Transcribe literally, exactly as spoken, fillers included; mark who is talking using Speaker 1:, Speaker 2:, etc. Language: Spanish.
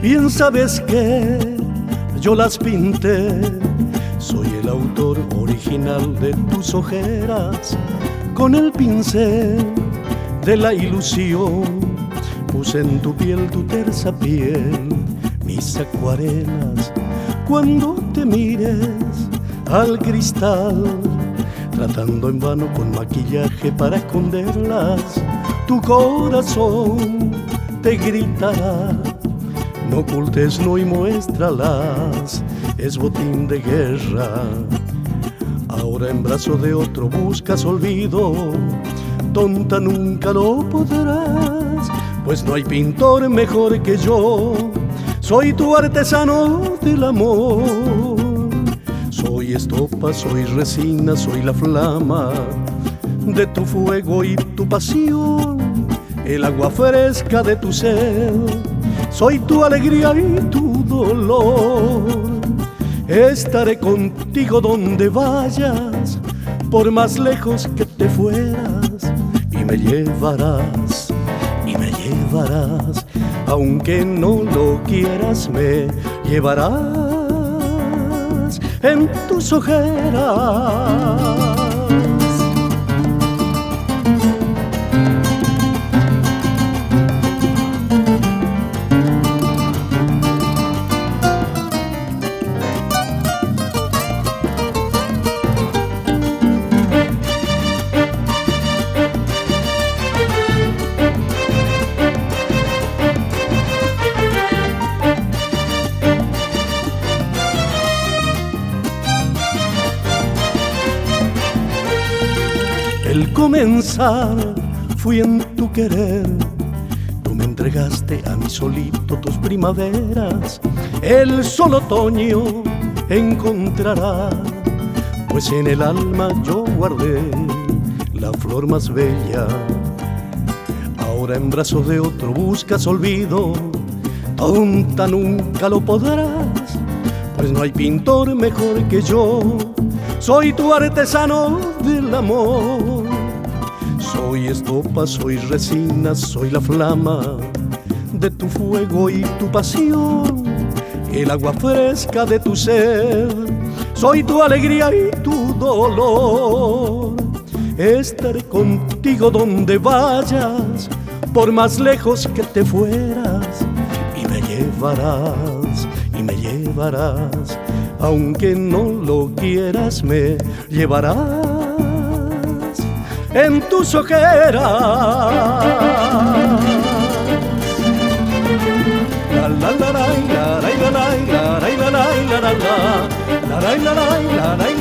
Speaker 1: Bien sabes que yo las pinté, soy el autor original de tus ojeras. Con el pincel de la ilusión puse en tu piel, tu tersa piel, mis acuarelas. Cuando te mires al cristal, tratando en vano con maquillaje para esconderlas, tu corazón te gritará: no ocultes, no, y muéstralas, es botín de guerra. Ahora en brazo de otro buscas olvido, tonta nunca lo podrás, pues no hay pintor mejor que yo. Soy tu artesano del amor, soy estopa, soy resina, soy la flama de tu fuego y tu pasión, el agua fresca de tu sed. Soy tu alegría y tu dolor. Estaré contigo donde vayas, por más lejos que te fueras, y me llevarás, y me llevarás, aunque no lo quieras, me llevarás en tus ojeras. El comenzar fui en tu querer, tú me entregaste a mí solito tus primaveras. El sol otoño encontrará, pues en el alma yo guardé la flor más bella. Ahora en brazos de otro buscas olvido, tonta nunca lo podrás, pues no hay pintor mejor que yo. Soy tu artesano del amor, soy estopa, soy resina, soy la flama de tu fuego y tu pasión, el agua fresca de tu sed. Soy tu alegría y tu dolor. Estaré contigo donde vayas, por más lejos que te fueras, y me llevarás, y me llevarás, aunque no lo quieras, me llevarás en tus ojeras. La la la la la la la la la la la la la la la la la la